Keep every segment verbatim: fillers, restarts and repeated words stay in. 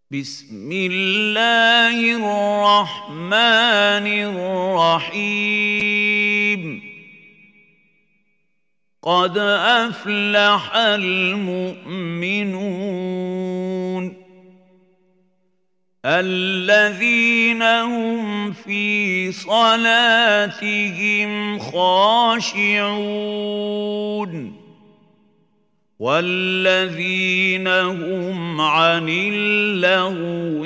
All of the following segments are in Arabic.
بسم الله الرحمن الرحيم قد أفلح المؤمنون الذين هم في صلاتهم خاشعون والذين هم عن اللغو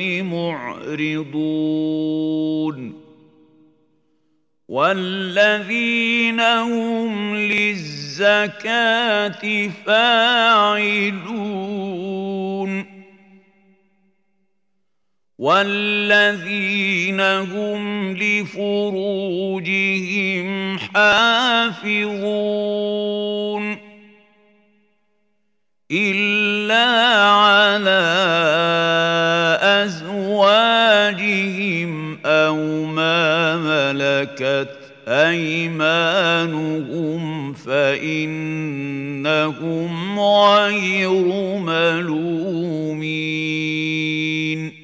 معرضون والذين هم للزكاة فاعلون والذين هم لفروجهم حافظون إلا على أزواجهم أو ما ملكت أيمانهم فإنهم غير ملومين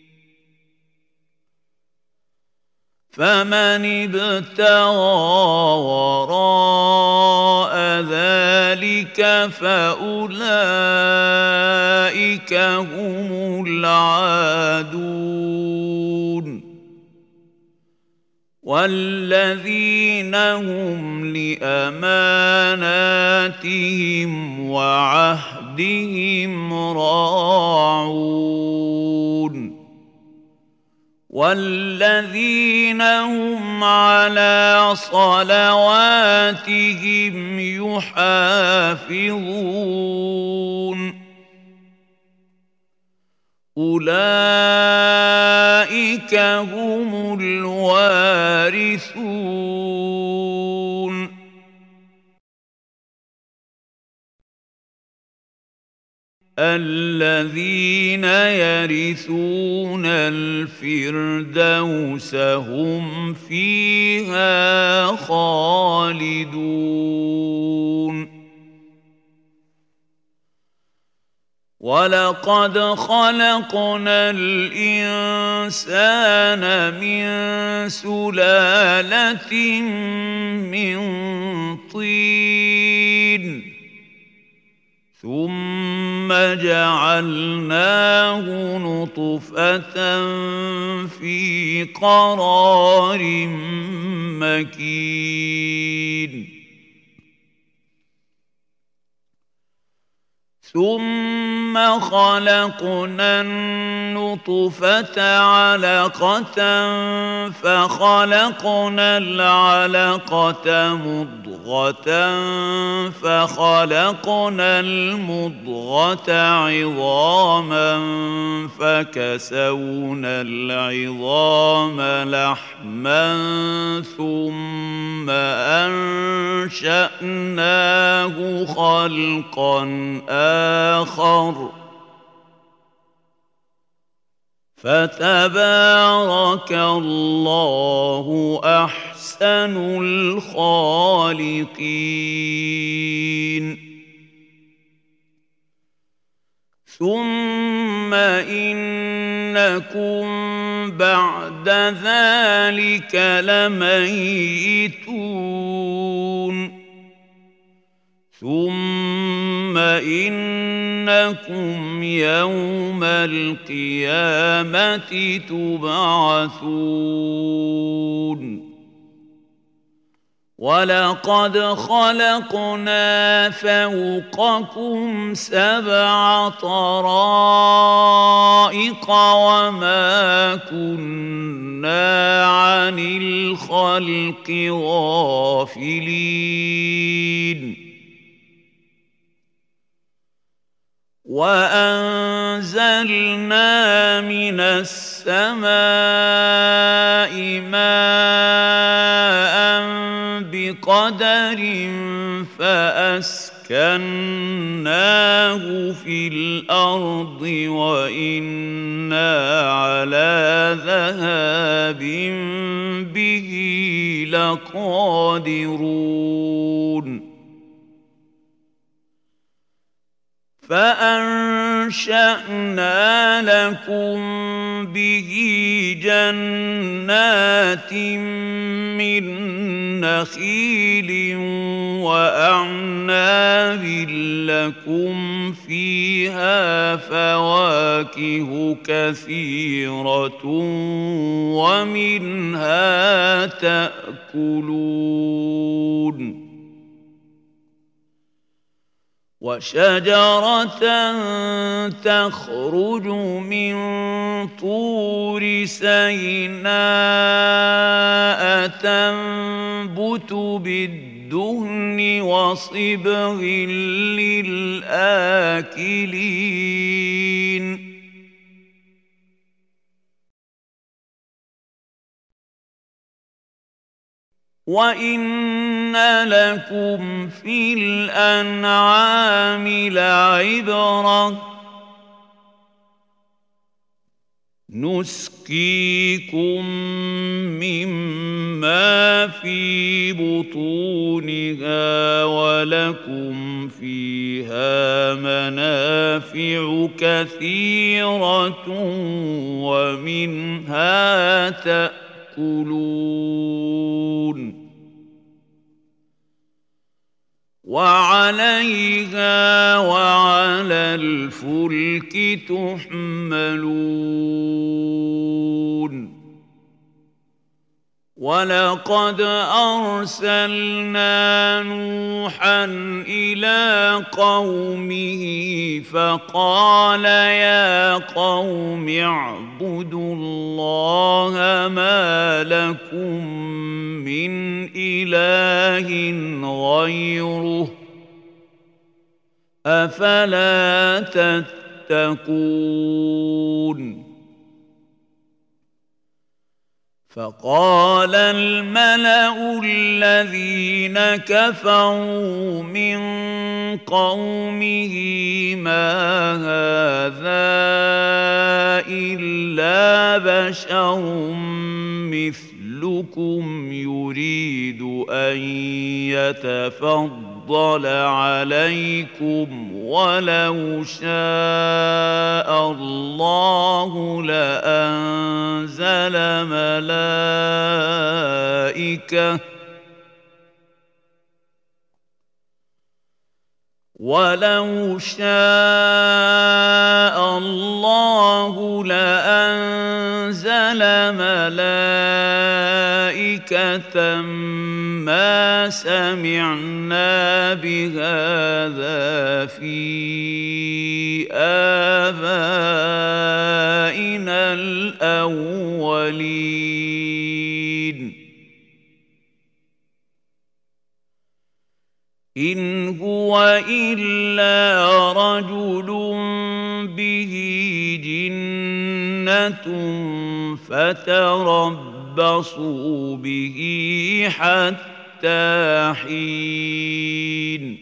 فمن ابتغى وراء ذلك فأولئك هم العادون والذين هم لأماناتهم وعهدهم راعون والذين هم على صلواتهم يحافظون أولئك هم الوارثون الذين يرثون الفردوس هم فيها خالدون ولقد خلقنا الإنسان من سلالة من طين ثم جعلناه نطفة في قرار مكين ثم خلقنا النطفة علقة فخلقنا العلقة مضغة فخلقنا المضغة عظاما فكسونا العظام لحما ثم أنشأناه خلقا آخر فتبارك الله أحسن الخالقين ثم إنكم بعد ذلك لميتون ثم إنكم يوم القيامة تبعثون ولقد خلقنا فوقكم سبع طرائق وما كنا عن الخلق غافلين وأنزلنا من السماء ماء بقدر فأسكناه في الأرض وإنا على ذهاب به لقادرون فأنشأنا أنشأنا لكم به جنات من نخيل وأعناب لكم فيها فواكه كثيرة ومنها تأكلون وشجرة تخرج من طور سيناء تنبت بالدهن وصبغ للآكلين وَإِنَّ لَكُمْ فِي الْأَنْعَامِ لَعِبْرَةً نُسْقِيكُم مِّمَّا فِي بُطُونِهَا وَلَكُمْ فِيهَا مَنَافِعُ كَثِيرَةٌ وَمِنْهَا تَأْكُلُونَ وَعَلَيْهَا وَعَلَى الْفُلْكِ تُحْمَلُونَ وَلَقَدْ أَرْسَلْنَا نُوحًا إِلَىٰ قَوْمِهِ فَقَالَ يَا قَوْمِ اعْبُدُوا اللَّهَ مَا لَكُم مِّنْ إِلَٰهٍ غَيْرُهُ أَفَلَا تَتَّقُونَ فقال الملأ الذين كفروا من قومه ما هذا إلا بشر مثلكم يريد أن يتفضل عليكم ولو شاء الله لأنزل ملائكة ولو شاء الله لأنزل ملائكة ما سمعنا بهذا في آبائنا الأولين إن هو إلا رجل به جنة فتربصوا به حتى حين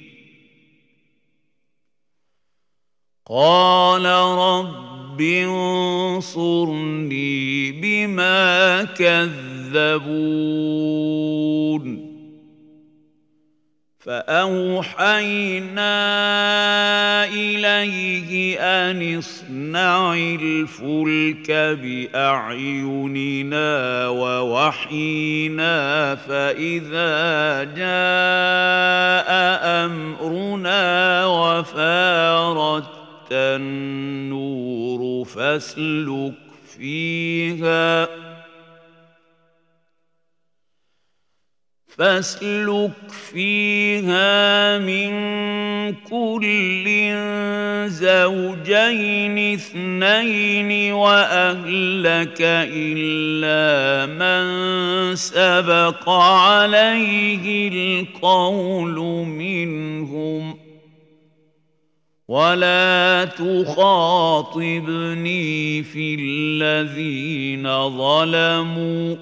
قال رب انصرني بما كذبون فأوحينا إليه أن اصنع الفلك بأعيننا ووحينا فإذا جاء أمرنا وفارت النور فاسلك فيها فاسلك فيها من كل زوجين اثنين وأهلك إلا من سبق عليه القول منهم ولا تخاطبني في الذين ظلموا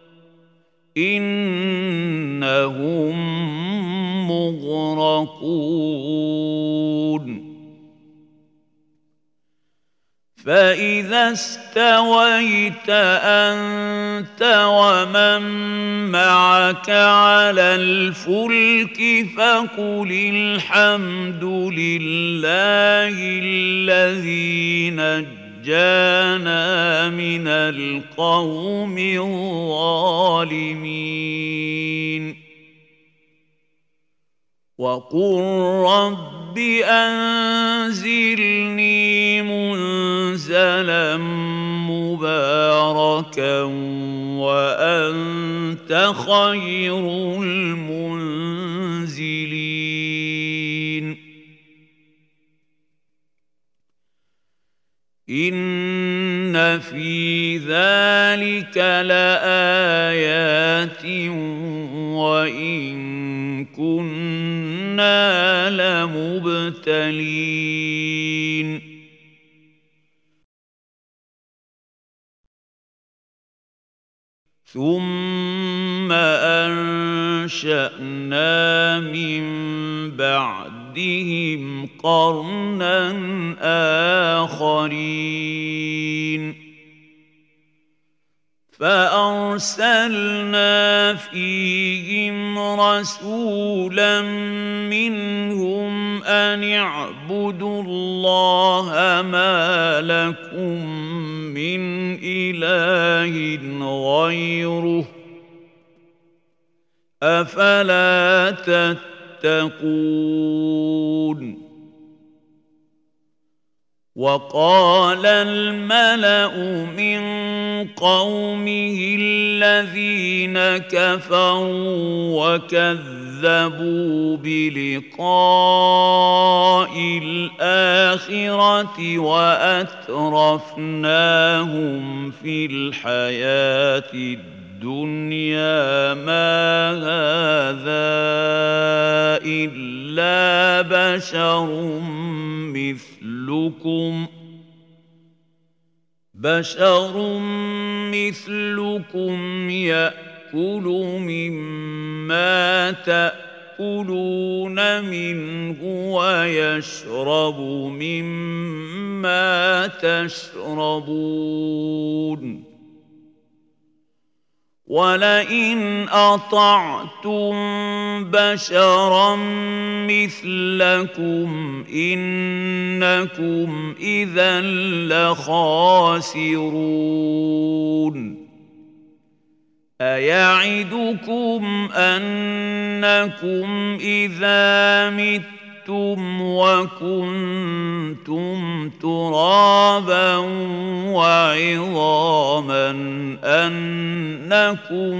إنهم مغرقون فإذا استويت أنت ومن معك على الفلك فقل الحمد لله الذي نجانا من القوم الظالمين وقل رب أنزلني منزلا مباركا وأنت خير المنزلين إن في ذلك لآيات وإن كنا لمبتلين ثم أنشأنا من بعدهم قرنا آخرين فأرسلنا فيهم رسولا منهم أن اعبدوا الله ما لكم من إله غيره أفلا تتقون وقال الملأ من قومه الذين كفروا وكذبوا بلقاء الآخرة وأترفناهم في الحياة الدنيا ما هذا إلا بشر مثلكم بشر مثلكم يأكل مما تأكلون منه ويشرب مما تشربون ولئن أطعتم بشرا مثلكم إنكم إذا لخاسرون أيعدكم أنكم إذا متم وكنتم ترابا وعظاما أنكم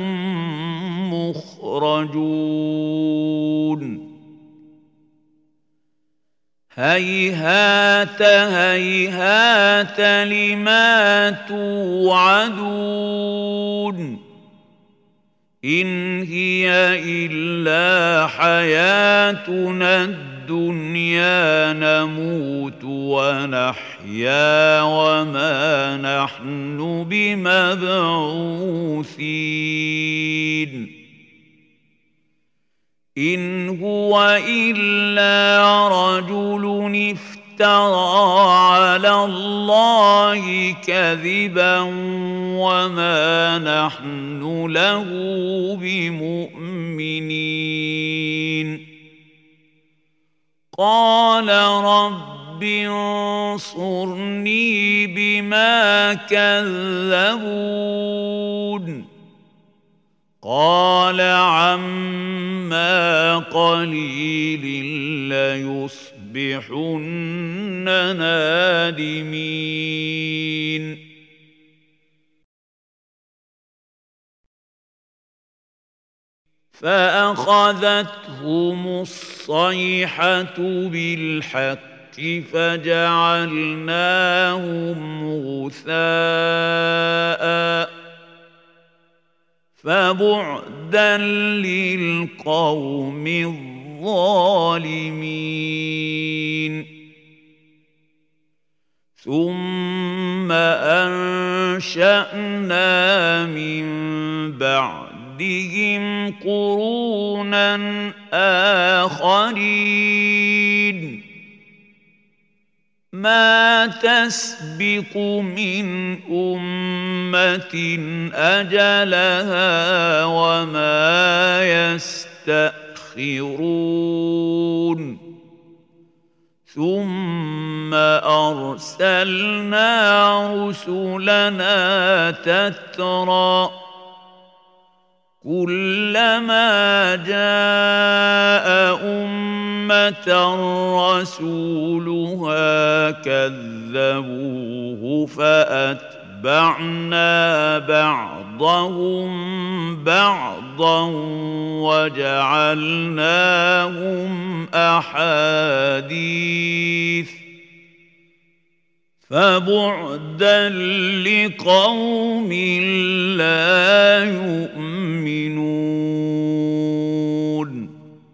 مخرجون هيهات هيهات لما توعدون إن هي إلا حياتنا الدنيا نموت ونحيا وما نحن بمبعوثين إن هو إلا رجل افترى على الله كذبا وما نحن له بمؤمنين قال رب انصرني بما كذبون قال عما قليل ليصبحن نادمين فأخذتهم الصيحة بالحق فجعلناهم غثاء فبعدا للقوم الظالمين ثم أنشأنا من بعدهم قرونا آخرين ما تسبق من أمة أجلها وما يستأخرون ثم أرسلنا رسلنا تترى كلما جاء أمة رسولها كذبوه فأتبعنا بعضهم بعضا وجعلناهم أحاديث فبعدا لقوم لا يؤمنون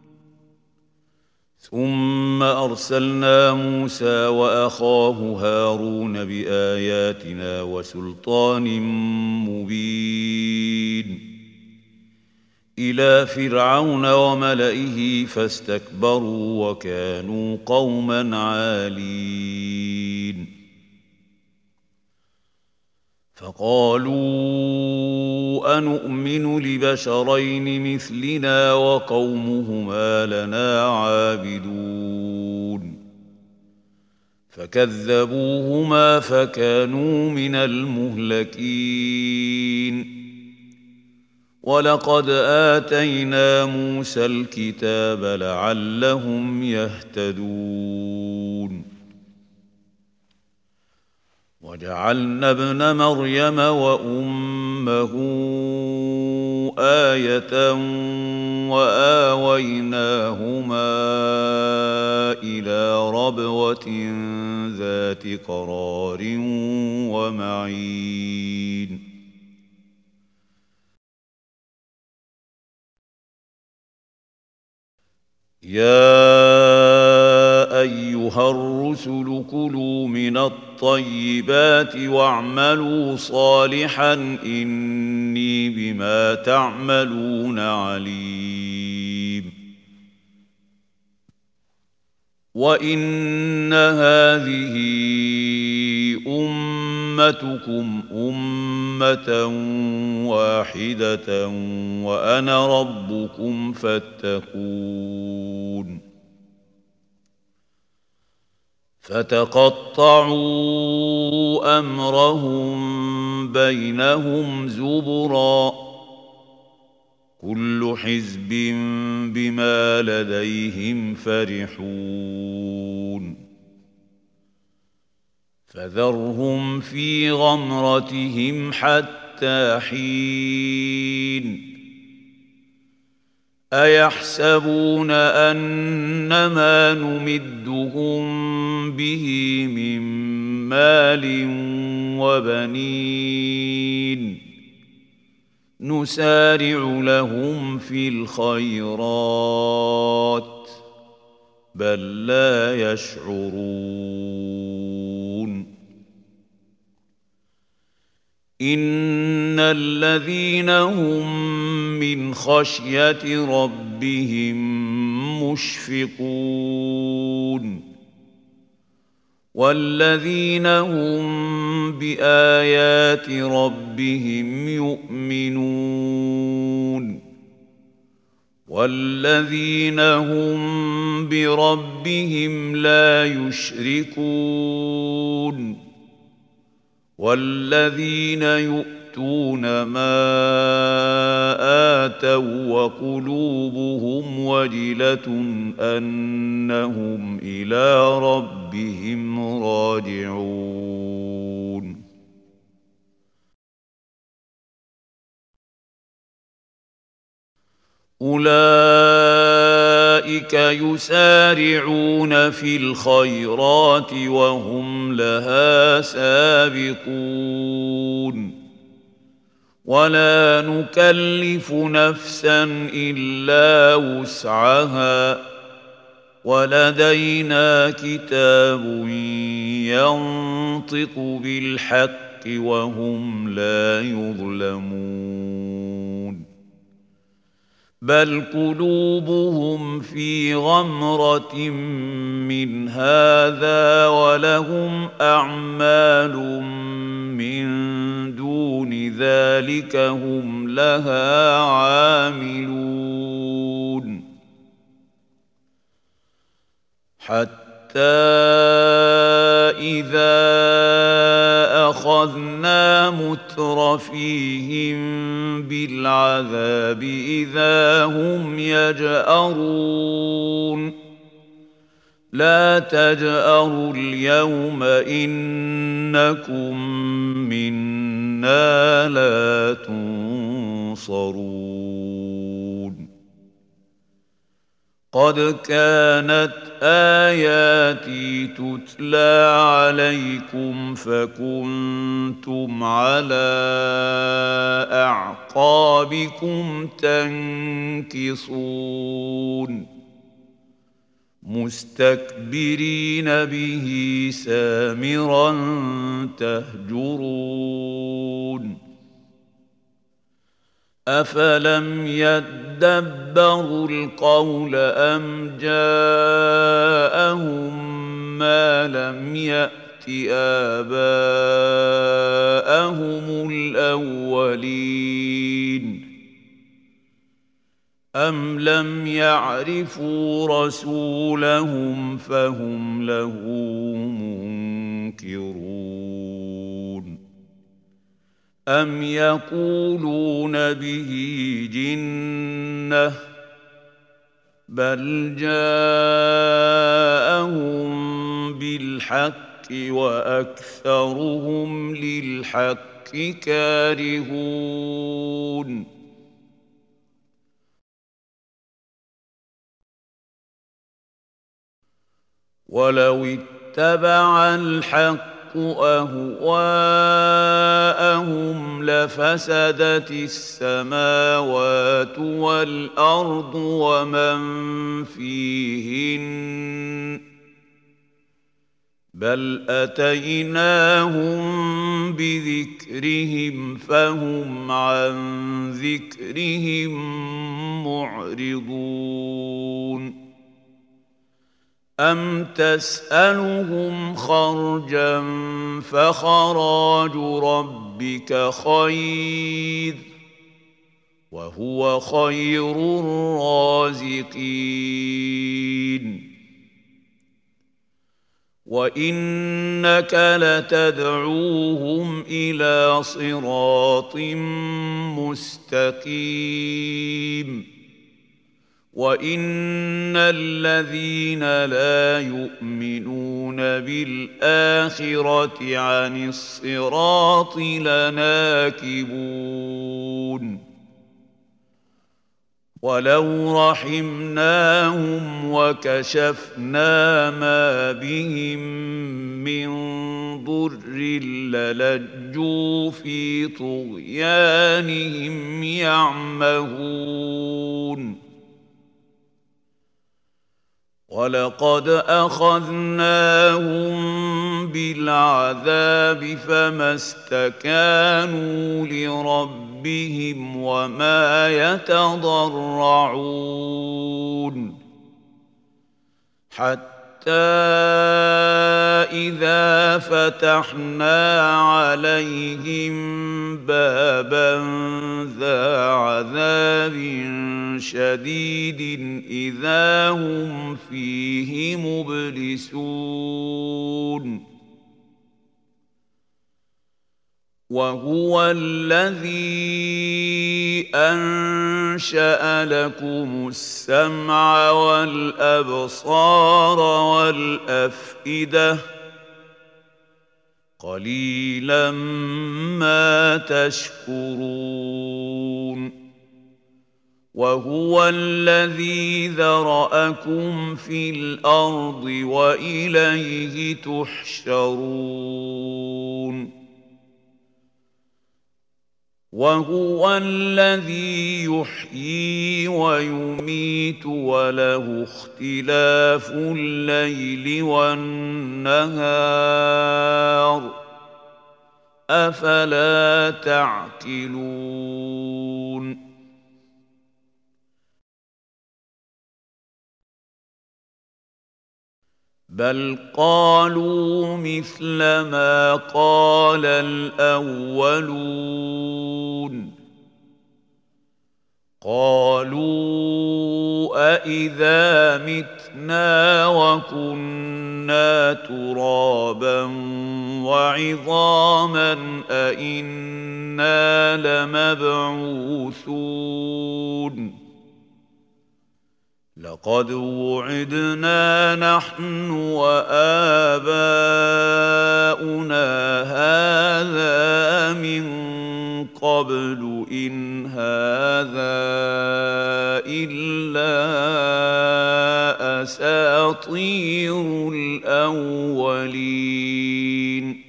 ثم أرسلنا موسى وأخاه هارون بآياتنا وسلطان مبين إلى فرعون وملئه فاستكبروا وكانوا قوما عالين فقالوا أنؤمن لبشرين مثلنا وقومهما لنا عابدون فكذبوهما فكانوا من المهلكين ولقد آتينا موسى الكتاب لعلهم يهتدون وجعلنا ابن مريم وأمه آية وآويناهما إلى ربوة ذات قرار ومعين يا أيها الرسل كلوا من الطيبات واعملوا صالحا إني بما تعملون عليم وإن هذه أمتكم أمة واحدة وأنا ربكم فاتقون فتقطعوا أمرهم بينهم زبرا كل حزب بما لديهم فرحون فذرهم في غمرتهم حتى حين أيحسبون أنما نمدهم به من مال وبنين نسارع لهم في الخيرات بل لا يشعرون إن الذين هم من خشية ربهم مشفقون والذين هم بآيات ربهم يؤمنون والذين هم بربهم لا يشركون والذين يؤتون ما آتوا وقلوبهم وجلة أنهم إلى ربهم راجعون أولئك يسارعون في الخيرات وهم لها سابقون ولا نكلف نفسا إلا وسعها ولدينا كتاب ينطق بالحق وهم لا يظلمون بل قلوبهم في غمرة من هذا ولهم أعمال من دون ذلك هم لها عاملون حتى إذا أخذنا مترفيهم بالعذاب إذا هم يجأرون لا تجأروا اليوم إنكم منا لا تنصرون قد كانت آياتي تتلى عليكم فكنتم على أعقابكم تنكصون مستكبرين به سامرا تهجرون أفلم يدبروا القول أم جاءهم ما لم يأت آباءهم الأولين أم لم يعرفوا رسولهم فهم له منكرون أم يقولون به جنة بل جاءهم بالحق وأكثرهم للحق كارهون ولو اتبع الحق أهواءهم لفسدت السماوات والأرض ومن فيهن بل أتيناهم بذكرهم فهم عن ذكرهم معرضون أم تسألهم خرجا فخراج ربك خير وهو خير الرازقين وإنك لتدعوهم إلى صراط مستقيم وإن الذين لا يؤمنون بالآخرة عن الصراط لناكبون ولو رحمناهم وكشفنا ما بهم من ضر للجوا في طغيانهم يعمهون ولقد أخذناهم بالعذاب فما استكانوا لربهم وما يتضرعون حتى إذا فتحنا عليهم بابا ذا عذاب شديد إذا هم فيه مبلسون وهو الذي أنشأ لكم السمع والأبصار والأفئدة قليلا ما تشكرون وهو الذي ذرأكم في الأرض وإليه تحشرون وهو الذي يحيي ويميت وله اختلاف الليل والنهار أفلا تعقلون بل قالوا مثل ما قال الأولون قالوا أإذا متنا وكنا ترابا وعظاما أإنا لمبعوثون لقد وعدنا نحن وآباؤنا هذا من قبل إن هذا إلا أساطير الأولين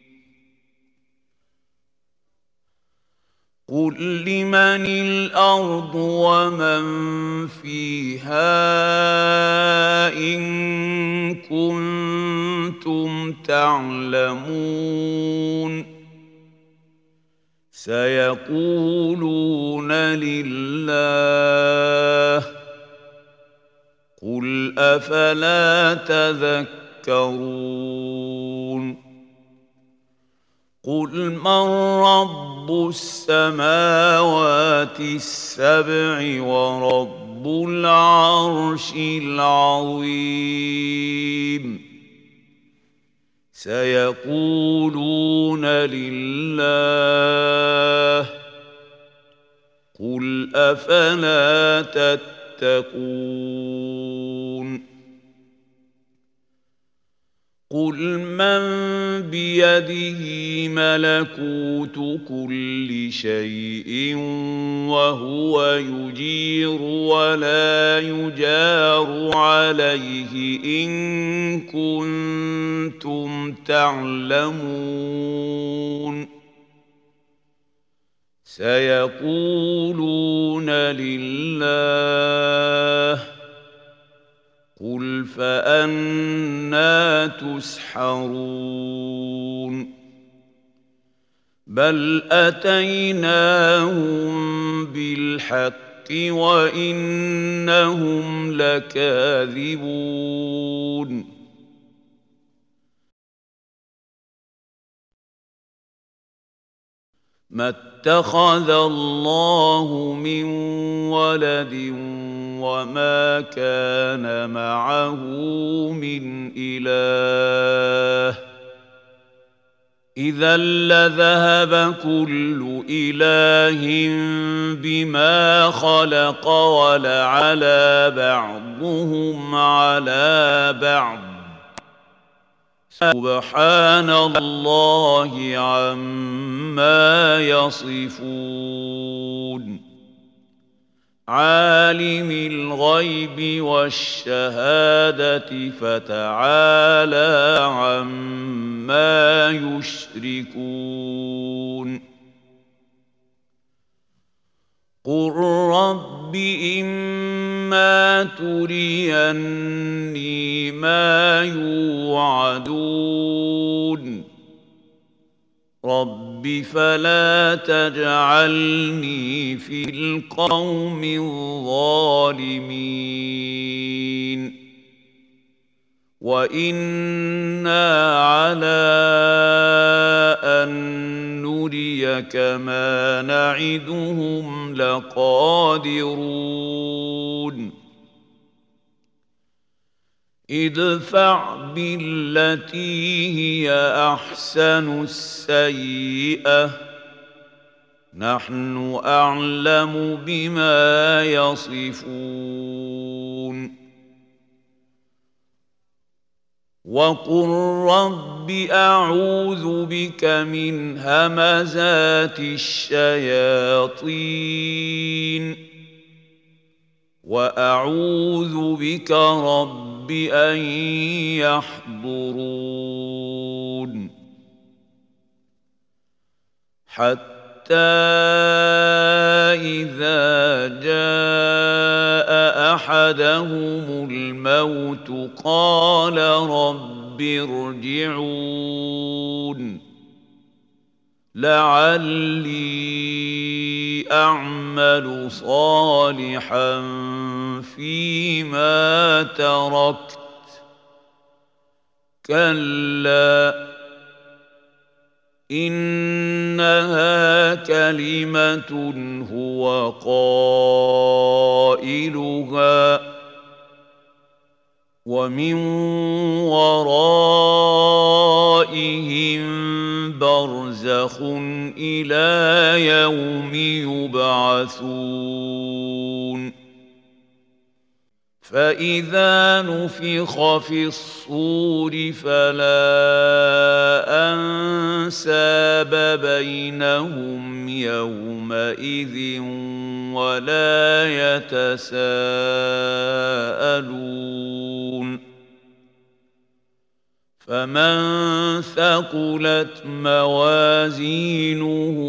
قل لمن الأرض ومن فيها إن كنتم تعلمون سيقولون لله قل أفلا تذكرون قل من رب السماوات السبع ورب العرش العظيم سيقولون لله قل أفلا تتقون قل من بيده ملكوت كل شيء وهو يجير ولا يجار عليه إن كنتم تعلمون سيقولون لله قل فأنى تسحرون بل أتيناهم بالحق وإنهم لكاذبون ما اتخذ الله من ولد وما كان معه من إله إذا لذهب كل إله بما خلق ولعلى بعضهم على بعض سبحان الله عما يصفون عالم الغيب والشهادة فتعالى عما يشركون قل رب إما تريني ما يوعدون رب فلا تجعلني في القوم الظالمين وإنا على أن نريك ما نعدهم لقادرون ادفع بالتي هي أحسن السيئة نحن أعلم بما يصفون وقل رب أعوذ بك من همزات الشياطين وأعوذ بك رب أن يحضرون حتى إذا جاء أحدهم الموت قال رب ارجعون لعلي أعمل صالحا فيما تركت كلا إنها كلمة هو قائلها ومن ورائهم برزخ إلى يوم يبعثون فإذا نفخ في الصور فلا أنساب بينهم يومئذ ولا يتساءلون فمن ثقلت موازينه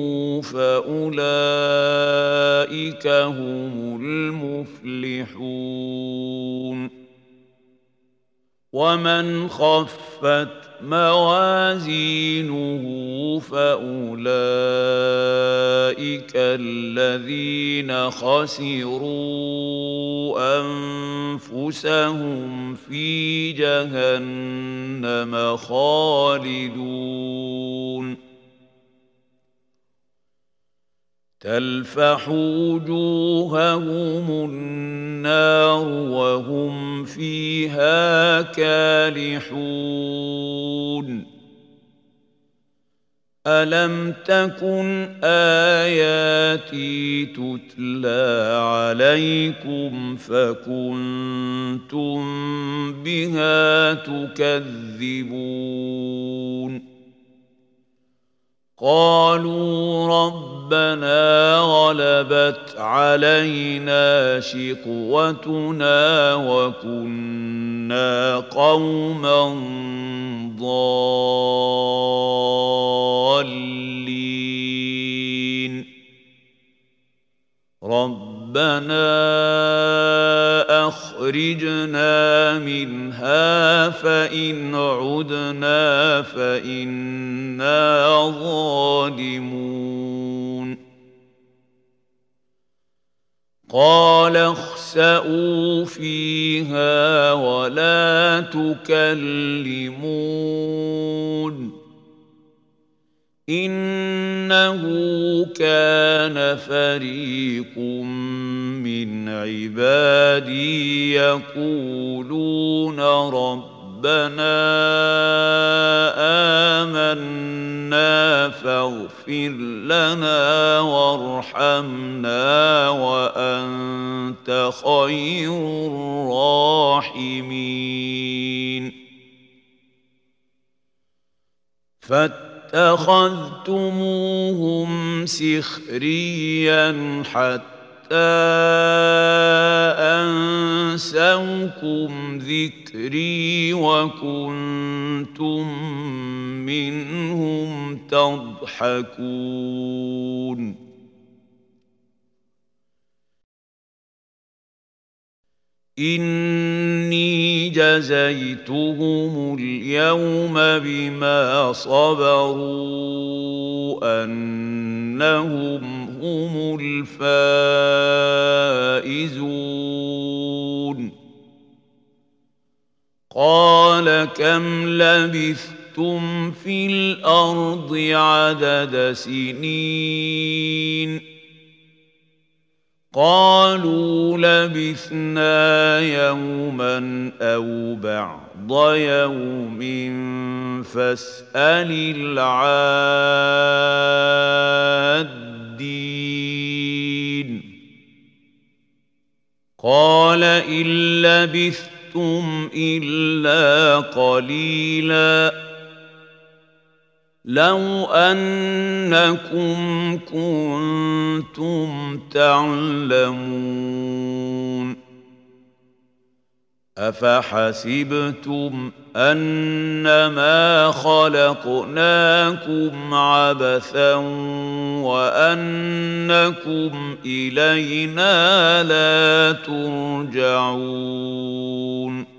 فأولئك هم المفلحون ومن خفت موازينه فأولئك الذين خسروا أنفسهم في جهنم خالدون تلفح وجوههم النار وهم فيها كالحون ألم تكن آياتي تتلى عليكم فكنتم بها تكذبون قالوا ربنا غلبت علينا شقوتنا وكنا قوما ضالين ربنا أخرجنا منها فإن عدنا فإنا ظالمون قال اخسئوا فيها ولا تكلمون إنه كان فريق من عبادي يقولون ربنا آمنا فاغفر لنا وارحمنا وأنت خير الراحمين فاتخذتموهم سخريا حتى أنسوكم ذكري وكنتم منهم تضحكون إني جزيتهم اليوم بما صبروا أنهم هم الفائزون قال كم لبثتم في الأرض عدد سنين قالوا لبثنا يوما أو بعض يوم فاسأل العادين قال إن لبثتم إلا قليلا لو أنكم كنتم تعلمون أفحسبتم أنما خلقناكم عبثا وأنكم إلينا لا ترجعون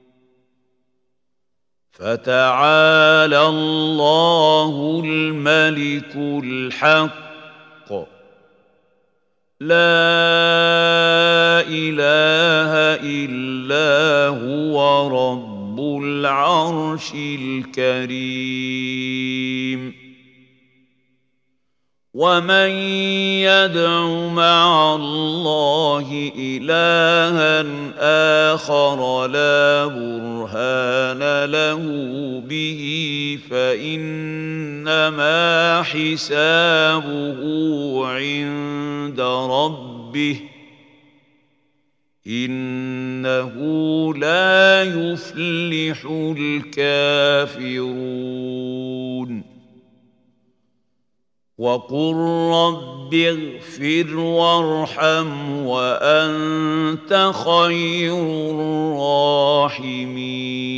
فتعالى الله الملك الحق لا إله إلا هو رب رب العرش الكريم ومن يدع مع الله إلها آخر لا برهان له به فإنما حسابه عند ربه إنه لا يفلح الكافرون وقل رب اغفر وارحم وأنت خير الراحمين